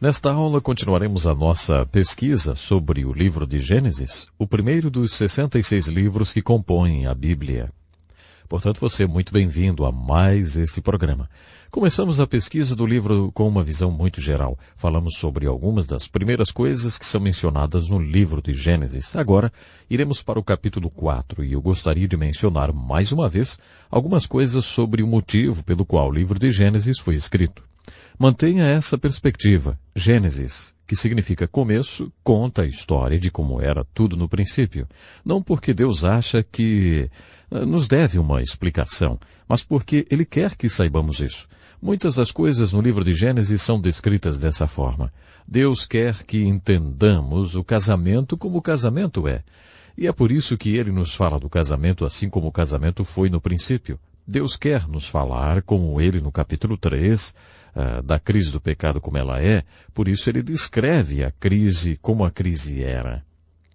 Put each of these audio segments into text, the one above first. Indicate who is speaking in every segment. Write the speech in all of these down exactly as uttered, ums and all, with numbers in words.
Speaker 1: Nesta aula continuaremos a nossa pesquisa sobre o livro de Gênesis, o primeiro dos sessenta e seis livros que compõem a Bíblia. Portanto, você é muito bem-vindo a mais esse programa. Começamos a pesquisa do livro com uma visão muito geral. Falamos sobre algumas das primeiras coisas que são mencionadas no livro de Gênesis. Agora, iremos para o capítulo quatro e eu gostaria de mencionar mais uma vez algumas coisas sobre o motivo pelo qual o livro de Gênesis foi escrito. Mantenha essa perspectiva. Gênesis, que significa começo, conta a história de como era tudo no princípio. Não porque Deus acha que nos deve uma explicação, mas porque Ele quer que saibamos isso. Muitas das coisas no livro de Gênesis são descritas dessa forma. Deus quer que entendamos o casamento como o casamento é. E é por isso que Ele nos fala do casamento assim como o casamento foi no princípio. Deus quer nos falar, como Ele no capítulo três, Uh, da crise do pecado como ela é, por isso ele descreve a crise como a crise era.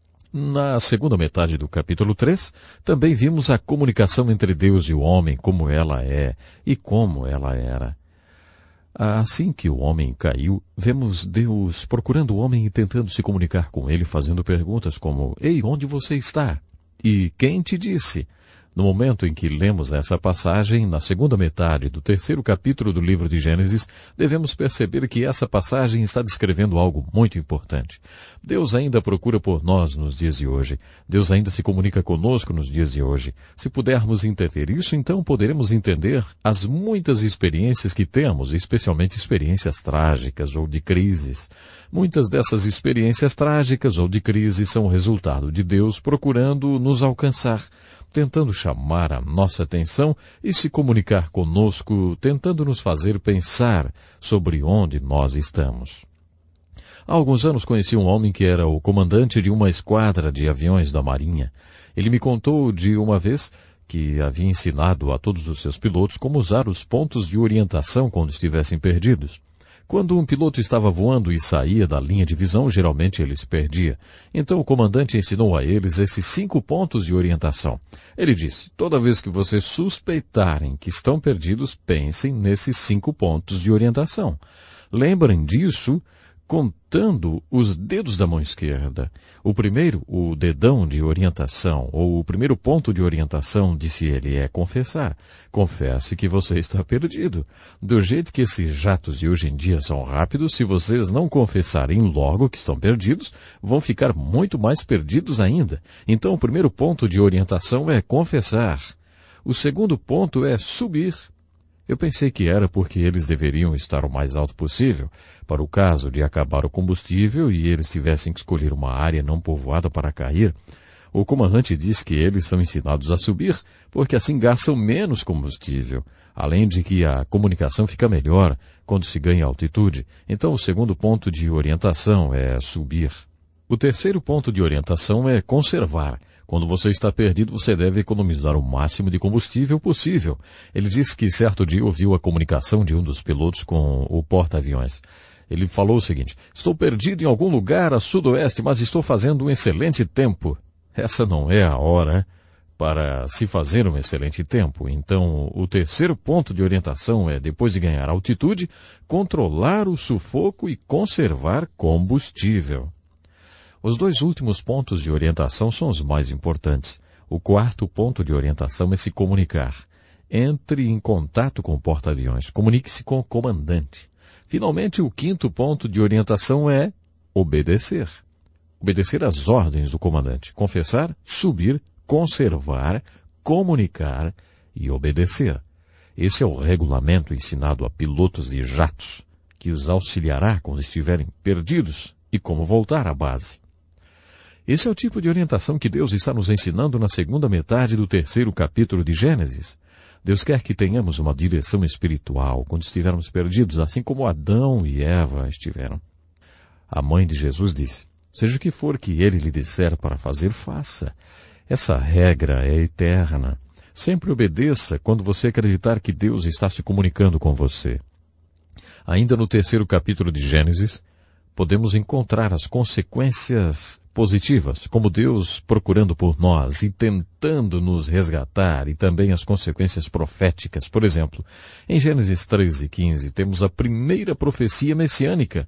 Speaker 1: Na segunda metade do capítulo três, também vimos a comunicação entre Deus e o homem como ela é e como ela era. Assim que o homem caiu, vemos Deus procurando o homem e tentando se comunicar com ele, fazendo perguntas como: Ei, onde você está? E quem te disse? No momento em que lemos essa passagem, na segunda metade do terceiro capítulo do livro de Gênesis, devemos perceber que essa passagem está descrevendo algo muito importante. Deus ainda procura por nós nos dias de hoje. Deus ainda se comunica conosco nos dias de hoje. Se pudermos entender isso, então poderemos entender as muitas experiências que temos, especialmente experiências trágicas ou de crises. Muitas dessas experiências trágicas ou de crise são o resultado de Deus procurando nos alcançar, tentando chamar a nossa atenção e se comunicar conosco, tentando nos fazer pensar sobre onde nós estamos. Há alguns anos conheci um homem que era o comandante de uma esquadra de aviões da Marinha. Ele me contou de uma vez que havia ensinado a todos os seus pilotos como usar os pontos de orientação quando estivessem perdidos. Quando um piloto estava voando e saía da linha de visão, geralmente ele se perdia. Então o comandante ensinou a eles esses cinco pontos de orientação. Ele disse: toda vez que vocês suspeitarem que estão perdidos, pensem nesses cinco pontos de orientação. Lembrem disso contando os dedos da mão esquerda. O primeiro, o dedão de orientação, ou o primeiro ponto de orientação, disse ele, é confessar. Confesse que você está perdido. Do jeito que esses jatos de hoje em dia são rápidos, se vocês não confessarem logo que estão perdidos, vão ficar muito mais perdidos ainda. Então o primeiro ponto de orientação é confessar. O segundo ponto é subir. Eu pensei que era porque eles deveriam estar o mais alto possível, para o caso de acabar o combustível e eles tivessem que escolher uma área não povoada para cair. O comandante diz que eles são ensinados a subir, porque assim gastam menos combustível, além de que a comunicação fica melhor quando se ganha altitude. Então o segundo ponto de orientação é subir. O terceiro ponto de orientação é conservar. Quando você está perdido, você deve economizar o máximo de combustível possível. Ele disse que certo dia ouviu a comunicação de um dos pilotos com o porta-aviões. Ele falou o seguinte: estou perdido em algum lugar a sudoeste, mas estou fazendo um excelente tempo. Essa não é a hora para se fazer um excelente tempo. Então, o terceiro ponto de orientação é, depois de ganhar altitude, controlar o sufoco e conservar combustível. Os dois últimos pontos de orientação são os mais importantes. O quarto ponto de orientação é se comunicar. Entre em contato com o porta-aviões. Comunique-se com o comandante. Finalmente, o quinto ponto de orientação é obedecer. Obedecer às ordens do comandante. Confessar, subir, conservar, comunicar e obedecer. Esse é o regulamento ensinado a pilotos de jatos, que os auxiliará quando estiverem perdidos e como voltar à base. Esse é o tipo de orientação que Deus está nos ensinando na segunda metade do terceiro capítulo de Gênesis. Deus quer que tenhamos uma direção espiritual quando estivermos perdidos, assim como Adão e Eva estiveram. A mãe de Jesus disse: seja o que for que ele lhe disser para fazer, faça. Essa regra é eterna. Sempre obedeça quando você acreditar que Deus está se comunicando com você. Ainda no terceiro capítulo de Gênesis, podemos encontrar as consequências positivas, como Deus procurando por nós e tentando nos resgatar, e também as consequências proféticas. Por exemplo, em Gênesis treze, quinze, temos a primeira profecia messiânica.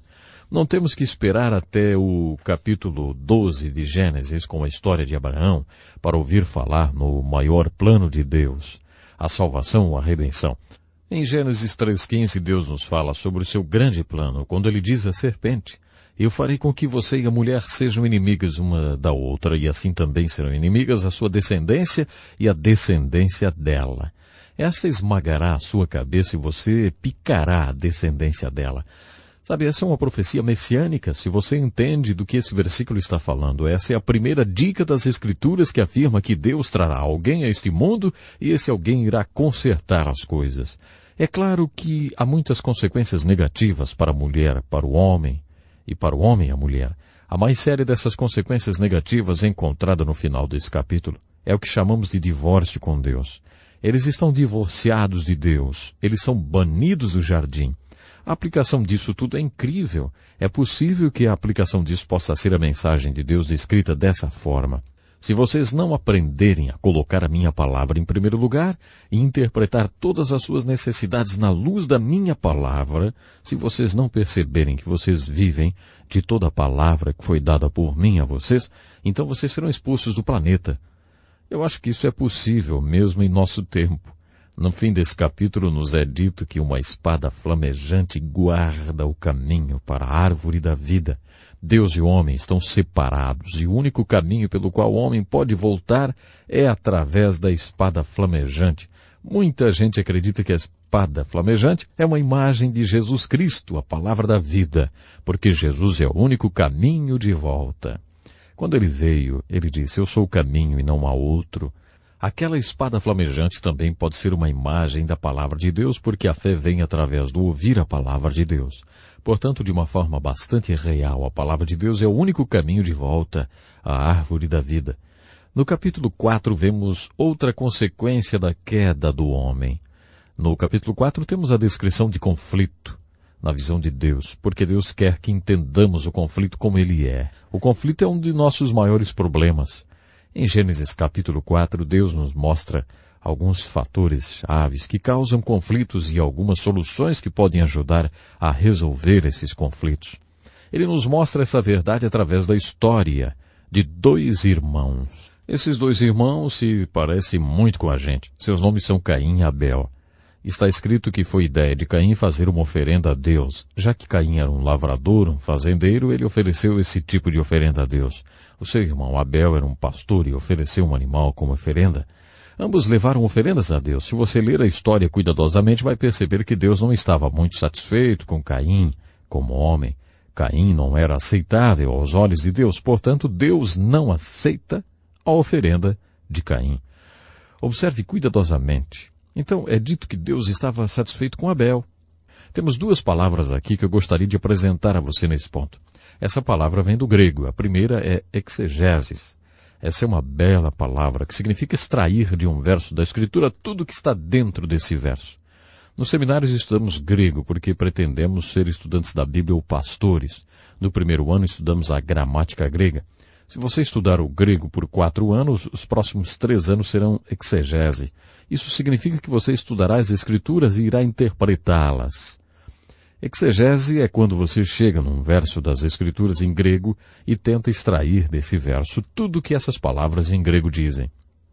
Speaker 1: Não temos que esperar até o capítulo doze de Gênesis com a história de Abraão para ouvir falar no maior plano de Deus, a salvação ou a redenção. Em Gênesis três quinze, Deus nos fala sobre o seu grande plano, quando ele diz à serpente: eu farei com que você e a mulher sejam inimigas uma da outra, e assim também serão inimigas a sua descendência e a descendência dela. Esta esmagará a sua cabeça e você picará a descendência dela. Sabe, essa é uma profecia messiânica, se você entende do que esse versículo está falando. Essa é a primeira dica das Escrituras que afirma que Deus trará alguém a este mundo e esse alguém irá consertar as coisas. É claro que há muitas consequências negativas para a mulher, para o homem, e para o homem e a mulher. A mais séria dessas consequências negativas é encontrada no final desse capítulo. É o que chamamos de divórcio com Deus. Eles estão divorciados de Deus. Eles são banidos do jardim. A aplicação disso tudo é incrível. É possível que a aplicação disso possa ser a mensagem de Deus descrita dessa forma. Se vocês não aprenderem a colocar a minha palavra em primeiro lugar e interpretar todas as suas necessidades na luz da minha palavra, se vocês não perceberem que vocês vivem de toda a palavra que foi dada por mim a vocês, então vocês serão expulsos do planeta. Eu acho que isso é possível mesmo em nosso tempo. No fim desse capítulo nos é dito que uma espada flamejante guarda o caminho para a árvore da vida. Deus e o homem estão separados e o único caminho pelo qual o homem pode voltar é através da espada flamejante. Muita gente acredita que a espada flamejante é uma imagem de Jesus Cristo, a palavra da vida, porque Jesus é o único caminho de volta. Quando ele veio, ele disse: eu sou o caminho e não há outro. Aquela espada flamejante também pode ser uma imagem da palavra de Deus, porque a fé vem através do ouvir a palavra de Deus. Portanto, de uma forma bastante real, a palavra de Deus é o único caminho de volta à árvore da vida. No capítulo quatro vemos outra consequência da queda do homem. No capítulo quatro temos a descrição de conflito na visão de Deus, porque Deus quer que entendamos o conflito como ele é. O conflito é um de nossos maiores problemas. Em Gênesis capítulo quatro, Deus nos mostra alguns fatores chaves que causam conflitos e algumas soluções que podem ajudar a resolver esses conflitos. Ele nos mostra essa verdade através da história de dois irmãos. Esses dois irmãos se parecem muito com a gente. Seus nomes são Caim e Abel. Está escrito que foi ideia de Caim fazer uma oferenda a Deus. Já que Caim era um lavrador, um fazendeiro, ele ofereceu esse tipo de oferenda a Deus. O seu irmão Abel era um pastor e ofereceu um animal como oferenda. Ambos levaram oferendas a Deus. Se você ler a história cuidadosamente, vai perceber que Deus não estava muito satisfeito com Caim como homem. Caim não era aceitável aos olhos de Deus, portanto, Deus não aceita a oferenda de Caim. Observe cuidadosamente. Então, é dito que Deus estava satisfeito com Abel. Temos duas palavras aqui que eu gostaria de apresentar a você nesse ponto. Essa palavra vem do grego. A primeira é exegeses. Essa é uma bela palavra que significa extrair de um verso da Escritura tudo que está dentro desse verso. Nos seminários estudamos grego porque pretendemos ser estudantes da Bíblia ou pastores. No primeiro ano estudamos a gramática grega. Se você estudar o grego por quatro anos, os próximos três anos serão exegese. Isso significa que você estudará as Escrituras e irá interpretá-las. Exegese é quando você chega num verso das Escrituras em grego e tenta extrair desse verso tudo o que essas palavras em grego dizem.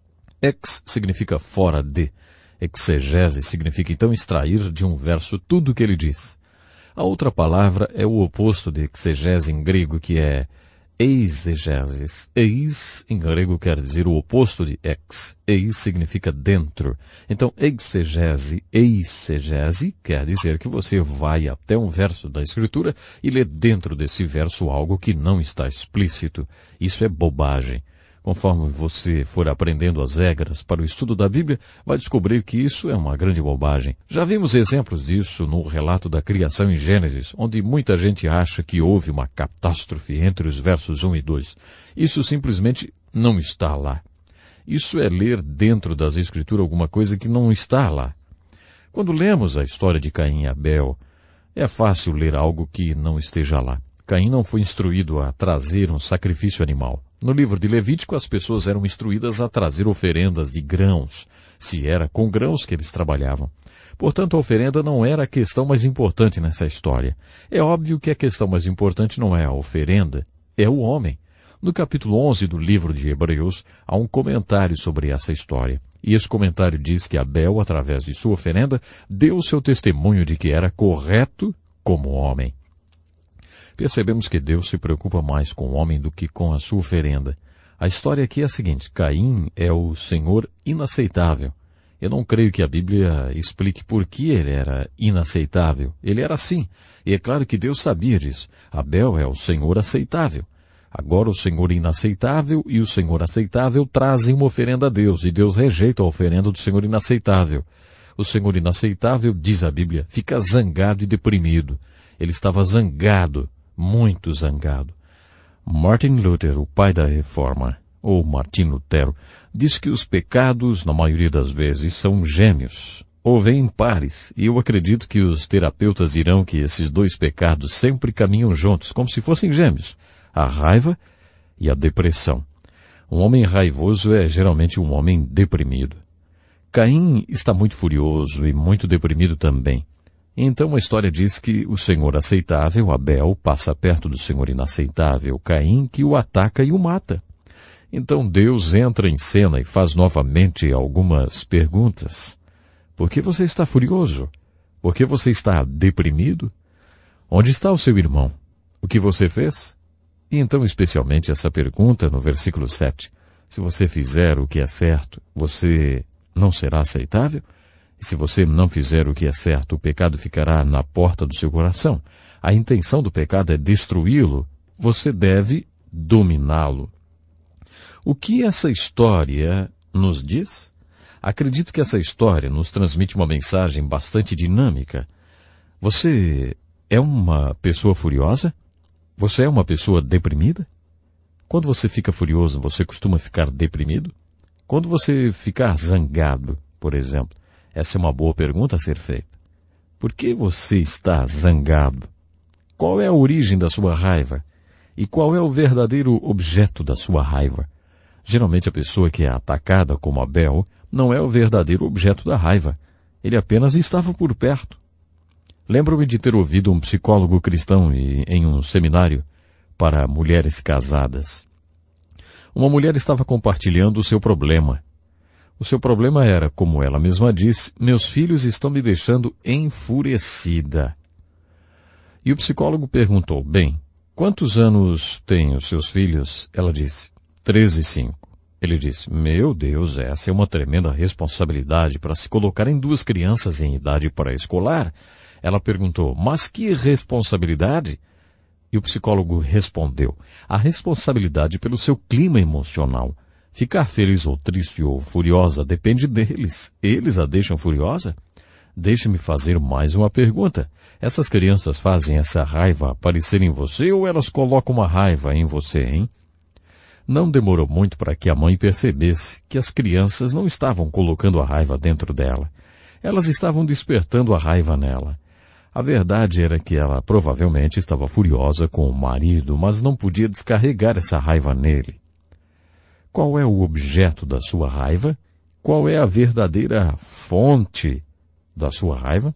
Speaker 1: Ex significa fora de. Exegese significa então extrair de um verso tudo o que ele diz. A outra palavra é o oposto de exegese em grego, que é eisegeses. Eis, em grego, quer dizer o oposto de ex. Eis significa dentro. Então, exegese, eisegese, quer dizer que você vai até um verso da Escritura e lê dentro desse verso algo que não está explícito. Isso é bobagem. Conforme você for aprendendo as regras para o estudo da Bíblia, vai descobrir que isso é uma grande bobagem. Já vimos exemplos disso no relato da criação em Gênesis, onde muita gente acha que houve uma catástrofe entre os versos um e dois. Isso simplesmente não está lá. Isso é ler dentro das Escrituras alguma coisa que não está lá. Quando lemos a história de Caim e Abel, é fácil ler algo que não esteja lá. Caim não foi instruído a trazer um sacrifício animal. No livro de Levítico, as pessoas eram instruídas a trazer oferendas de grãos, se era com grãos que eles trabalhavam. Portanto, a oferenda não era a questão mais importante nessa história. É óbvio que a questão mais importante não é a oferenda, é o homem. No capítulo onze do livro de Hebreus, há um comentário sobre essa história. E esse comentário diz que Abel, através de sua oferenda, deu o seu testemunho de que era correto como homem. Percebemos que Deus se preocupa mais com o homem do que com a sua oferenda. A história aqui é a seguinte: Caim é o Senhor inaceitável. Eu não creio que a Bíblia explique por que ele era inaceitável. Ele era assim. E é claro que Deus sabia disso. Abel é o Senhor aceitável. Agora o Senhor inaceitável e o Senhor aceitável trazem uma oferenda a Deus, e Deus rejeita a oferenda do Senhor inaceitável. O Senhor inaceitável, diz a Bíblia, fica zangado e deprimido. Ele estava zangado, muito zangado. Martin Luther, o pai da Reforma, ou Martim Lutero, diz que os pecados, na maioria das vezes, são gêmeos, ou vêm pares, e eu acredito que os terapeutas dirão que esses dois pecados sempre caminham juntos, como se fossem gêmeos. A raiva e a depressão. Um homem raivoso é geralmente um homem deprimido. Caim está muito furioso e muito deprimido também. Então a história diz que o Senhor aceitável, Abel, passa perto do Senhor inaceitável, Caim, que o ataca e o mata. Então Deus entra em cena e faz novamente algumas perguntas. Por que você está furioso? Por que você está deprimido? Onde está o seu irmão? O que você fez? E então, especialmente essa pergunta no versículo sete. Se você fizer o que é certo, você não será aceitável? E se você não fizer o que é certo, o pecado ficará na porta do seu coração. A intenção do pecado é destruí-lo. Você deve dominá-lo. O que essa história nos diz? Acredito que essa história nos transmite uma mensagem bastante dinâmica. Você é uma pessoa furiosa? Você é uma pessoa deprimida? Quando você fica furioso, você costuma ficar deprimido? Quando você ficar zangado, por exemplo, essa é uma boa pergunta a ser feita. Por que você está zangado? Qual é a origem da sua raiva? E qual é o verdadeiro objeto da sua raiva? Geralmente a pessoa que é atacada, como Abel, não é o verdadeiro objeto da raiva. Ele apenas estava por perto. Lembro-me de ter ouvido um psicólogo cristão em um seminário para mulheres casadas. Uma mulher estava compartilhando o seu problema. O seu problema era, como ela mesma disse, meus filhos estão me deixando enfurecida. E o psicólogo perguntou, bem, quantos anos têm os seus filhos? Ela disse, treze e cinco. Ele disse, meu Deus, essa é uma tremenda responsabilidade para se colocar em duas crianças em idade pré-escolar. Ela perguntou, mas que responsabilidade? E o psicólogo respondeu, a responsabilidade pelo seu clima emocional. Ficar feliz ou triste ou furiosa depende deles. Eles a deixam furiosa? Deixe-me fazer mais uma pergunta. Essas crianças fazem essa raiva aparecer em você ou elas colocam uma raiva em você, hein? Não demorou muito para que a mãe percebesse que as crianças não estavam colocando a raiva dentro dela. Elas estavam despertando a raiva nela. A verdade era que ela provavelmente estava furiosa com o marido, mas não podia descarregar essa raiva nele. Qual é o objeto da sua raiva? Qual é a verdadeira fonte da sua raiva?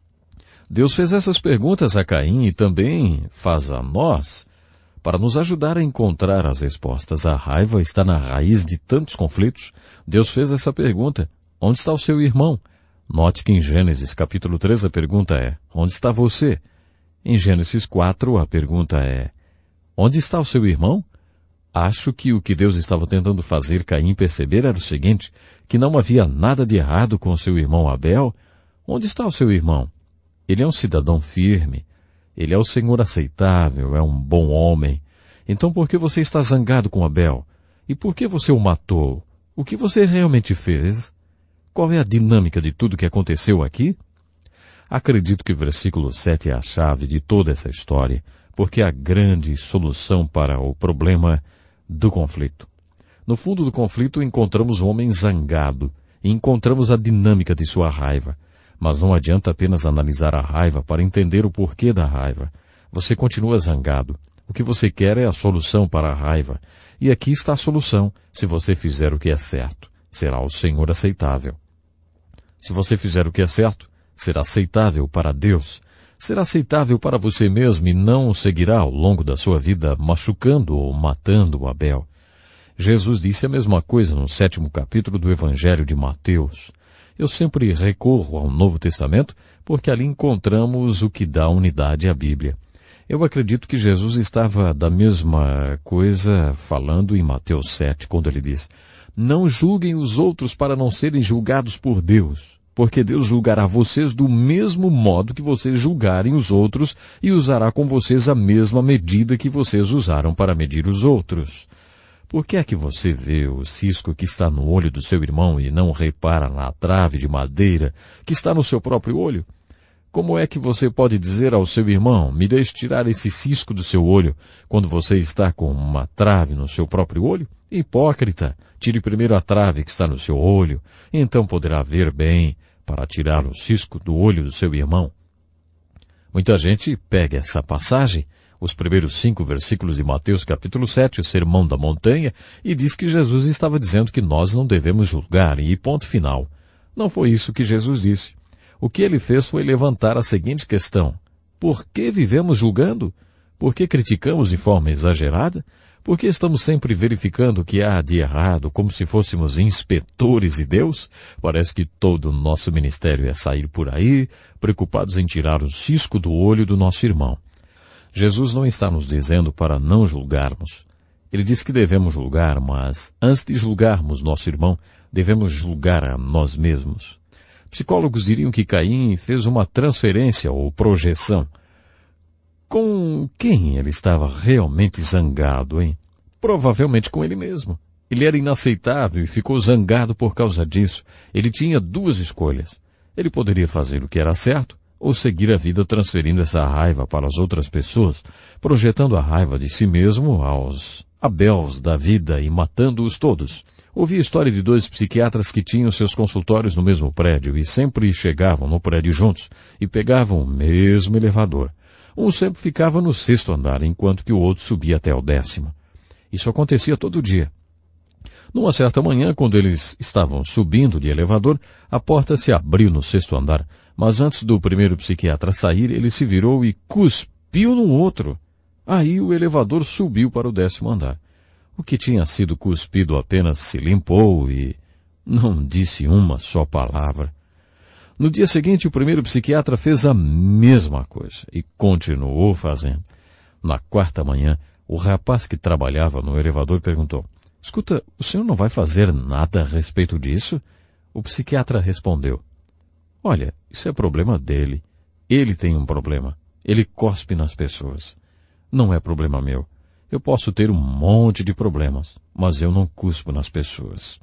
Speaker 1: Deus fez essas perguntas a Caim e também faz a nós para nos ajudar a encontrar as respostas. A raiva está na raiz de tantos conflitos. Deus fez essa pergunta. Onde está o seu irmão? Note que em Gênesis capítulo três a pergunta é, onde está você? Em Gênesis quatro a pergunta é, onde está o seu irmão? Acho que o que Deus estava tentando fazer Caim perceber era o seguinte, que não havia nada de errado com seu irmão Abel. Onde está o seu irmão? Ele é um cidadão firme. Ele é o Senhor aceitável, é um bom homem. Então por que você está zangado com Abel? E por que você o matou? O que você realmente fez? Qual é a dinâmica de tudo que aconteceu aqui? Acredito que o versículo sete é a chave de toda essa história, porque é a grande solução para o problema do conflito. No fundo do conflito encontramos o homem zangado e encontramos a dinâmica de sua raiva. Mas não adianta apenas analisar a raiva para entender o porquê da raiva. Você continua zangado. O que você quer é a solução para a raiva. E aqui está a solução. Se você fizer o que é certo, será o Senhor aceitável. Se você fizer o que é certo, será aceitável para Deus. Será aceitável para você mesmo e não seguirá ao longo da sua vida machucando ou matando Abel. Jesus disse a mesma coisa no sétimo capítulo do Evangelho de Mateus. Eu sempre recorro ao Novo Testamento porque ali encontramos o que dá unidade à Bíblia. Eu acredito que Jesus estava da mesma coisa falando em Mateus sete, quando ele diz: não julguem os outros para não serem julgados por Deus, porque Deus julgará vocês do mesmo modo que vocês julgarem os outros e usará com vocês a mesma medida que vocês usaram para medir os outros. Por que é que você vê o cisco que está no olho do seu irmão e não repara na trave de madeira que está no seu próprio olho? Como é que você pode dizer ao seu irmão, me deixe tirar esse cisco do seu olho, quando você está com uma trave no seu próprio olho? Hipócrita, tire primeiro a trave que está no seu olho, então poderá ver bem para tirar o cisco do olho do seu irmão. Muita gente pega essa passagem, os primeiros cinco versículos de Mateus capítulo sete, o Sermão da Montanha, e diz que Jesus estava dizendo que nós não devemos julgar, e ponto final. Não foi isso que Jesus disse. O que ele fez foi levantar a seguinte questão: por que vivemos julgando? Por que criticamos de forma exagerada? Por que estamos sempre verificando o que há de errado, como se fôssemos inspetores de Deus? Parece que todo o nosso ministério é sair por aí, preocupados em tirar o cisco do olho do nosso irmão. Jesus não está nos dizendo para não julgarmos. Ele diz que devemos julgar, mas antes de julgarmos nosso irmão, devemos julgar a nós mesmos. Psicólogos diriam que Caim fez uma transferência ou projeção. Com quem ele estava realmente zangado, hein? Provavelmente com ele mesmo. Ele era inaceitável e ficou zangado por causa disso. Ele tinha duas escolhas. Ele poderia fazer o que era certo ou seguir a vida transferindo essa raiva para as outras pessoas, projetando a raiva de si mesmo aos Abels da vida e matando-os todos. Ouvi a história de dois psiquiatras que tinham seus consultórios no mesmo prédio e sempre chegavam no prédio juntos e pegavam o mesmo elevador. Um sempre ficava no sexto andar, enquanto que o outro subia até o décimo. Isso acontecia todo dia. Numa certa manhã, quando eles estavam subindo de elevador, a porta se abriu no sexto andar, mas antes do primeiro psiquiatra sair, ele se virou e cuspiu no outro. Aí o elevador subiu para o décimo andar. O que tinha sido cuspido apenas se limpou e não disse uma só palavra. No dia seguinte, o primeiro psiquiatra fez a mesma coisa e continuou fazendo. Na quarta manhã, o rapaz que trabalhava no elevador perguntou: escuta, o senhor não vai fazer nada a respeito disso? O psiquiatra respondeu: olha, isso é problema dele. Ele tem um problema. Ele cospe nas pessoas. Não é problema meu. Eu posso ter um monte de problemas, mas eu não cuspo nas pessoas.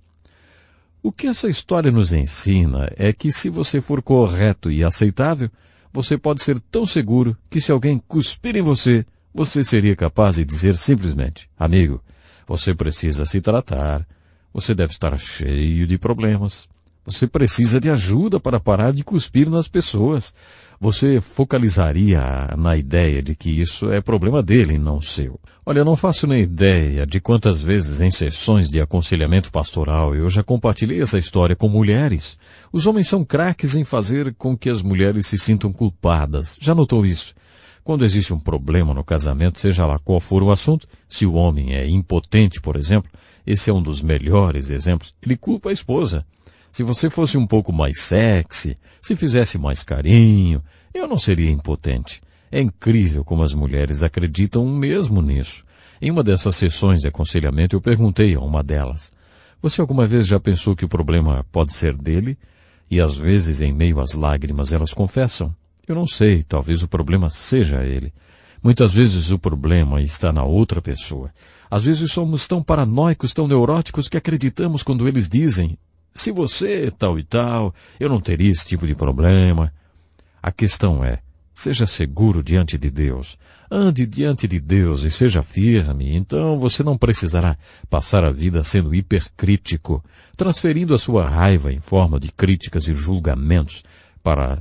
Speaker 1: O que essa história nos ensina é que se você for correto e aceitável, você pode ser tão seguro que se alguém cuspir em você, você seria capaz de dizer simplesmente: amigo, você precisa se tratar, você deve estar cheio de problemas, você precisa de ajuda para parar de cuspir nas pessoas. Você focalizaria na ideia de que isso é problema dele e não seu. Olha, eu não faço nem ideia de quantas vezes em sessões de aconselhamento pastoral eu já compartilhei essa história com mulheres. Os homens são craques em fazer com que as mulheres se sintam culpadas. Já notou isso? Quando existe um problema no casamento, seja lá qual for o assunto, se o homem é impotente, por exemplo, esse é um dos melhores exemplos, ele culpa a esposa. Se você fosse um pouco mais sexy, se fizesse mais carinho, eu não seria impotente. É incrível como as mulheres acreditam mesmo nisso. Em uma dessas sessões de aconselhamento, eu perguntei a uma delas: você alguma vez já pensou que o problema pode ser dele? E às vezes, em meio às lágrimas, elas confessam: eu não sei, talvez o problema seja ele. Muitas vezes o problema está na outra pessoa. Às vezes somos tão paranoicos, tão neuróticos, que acreditamos quando eles dizem: se você tal e tal, eu não teria esse tipo de problema. A questão é, seja seguro diante de Deus. Ande diante de Deus e seja firme. Então você não precisará passar a vida sendo hipercrítico, transferindo a sua raiva em forma de críticas e julgamentos para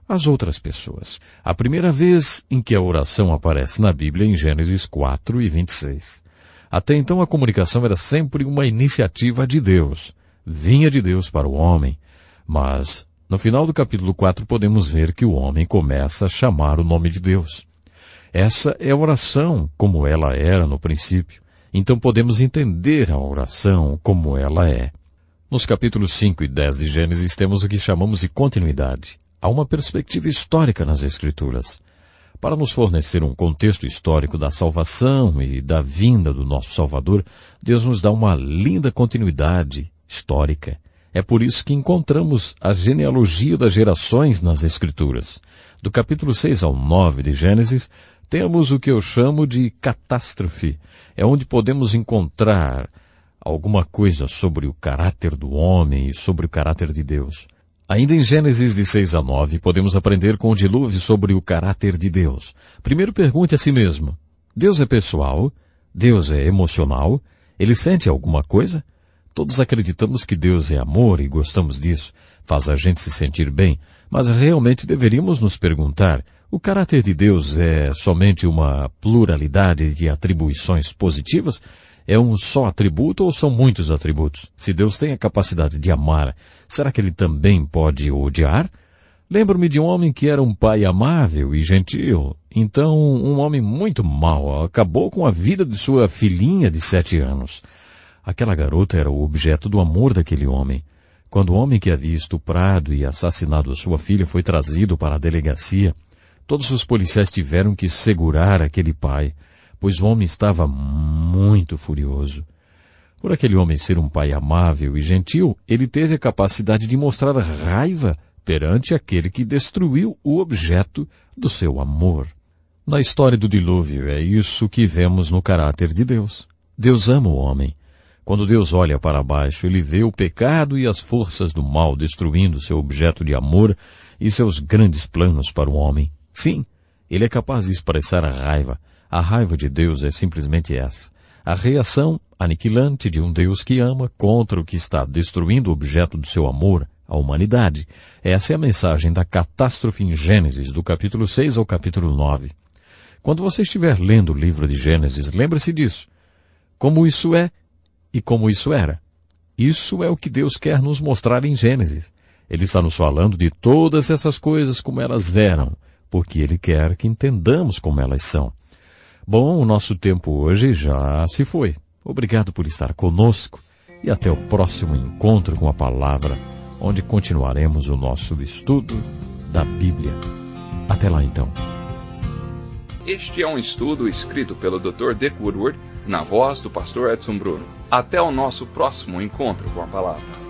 Speaker 1: as outras pessoas. A primeira vez em que a oração aparece na Bíblia é em Gênesis quatro e vinte e seis. Até então a comunicação era sempre uma iniciativa de Deus. Vinha de Deus para o homem. Mas, no final do capítulo quatro, podemos ver que o homem começa a chamar o nome de Deus. Essa é a oração como ela era no princípio. Então podemos entender a oração como ela é. Nos capítulos cinco e dez de Gênesis temos o que chamamos de continuidade. Há uma perspectiva histórica nas Escrituras. Para nos fornecer um contexto histórico da salvação e da vinda do nosso Salvador, Deus nos dá uma linda continuidade histórica. É por isso que encontramos a genealogia das gerações nas Escrituras. Do capítulo seis ao nove de Gênesis, temos o que eu chamo de catástrofe. É onde podemos encontrar alguma coisa sobre o caráter do homem e sobre o caráter de Deus. Ainda em Gênesis de seis a nove, podemos aprender com o dilúvio sobre o caráter de Deus. Primeiro pergunte a si mesmo: Deus é pessoal? Deus é emocional? Ele sente alguma coisa? Todos acreditamos que Deus é amor e gostamos disso. Faz a gente se sentir bem, mas realmente deveríamos nos perguntar: o caráter de Deus é somente uma pluralidade de atribuições positivas? É um só atributo ou são muitos atributos? Se Deus tem a capacidade de amar, será que Ele também pode odiar? Lembro-me de um homem que era um pai amável e gentil. Então, um homem muito mau acabou com a vida de sua filhinha de sete anos. Aquela garota era o objeto do amor daquele homem. Quando o homem que havia estuprado e assassinado a sua filha foi trazido para a delegacia, todos os policiais tiveram que segurar aquele pai, pois o homem estava muito furioso. Por aquele homem ser um pai amável e gentil, ele teve a capacidade de mostrar raiva perante aquele que destruiu o objeto do seu amor. Na história do dilúvio, é isso que vemos no caráter de Deus. Deus ama o homem. Quando Deus olha para baixo, ele vê o pecado e as forças do mal destruindo seu objeto de amor e seus grandes planos para o homem. Sim, ele é capaz de expressar a raiva. A raiva de Deus é simplesmente essa: a reação aniquilante de um Deus que ama contra o que está destruindo o objeto do seu amor, a humanidade. Essa é a mensagem da catástrofe em Gênesis, do capítulo seis ao capítulo nove. Quando você estiver lendo o livro de Gênesis, lembre-se disso. Como isso é e como isso era. Isso é o que Deus quer nos mostrar em Gênesis. Ele está nos falando de todas essas coisas como elas eram, porque Ele quer que entendamos como elas são. Bom, o nosso tempo hoje já se foi. Obrigado por estar conosco e até o próximo encontro com a Palavra, onde continuaremos o nosso estudo da Bíblia. Até lá então.
Speaker 2: Este é um estudo escrito pelo doutor Dick Woodward, na voz do pastor Edson Bruno. Até o nosso próximo encontro com a Palavra.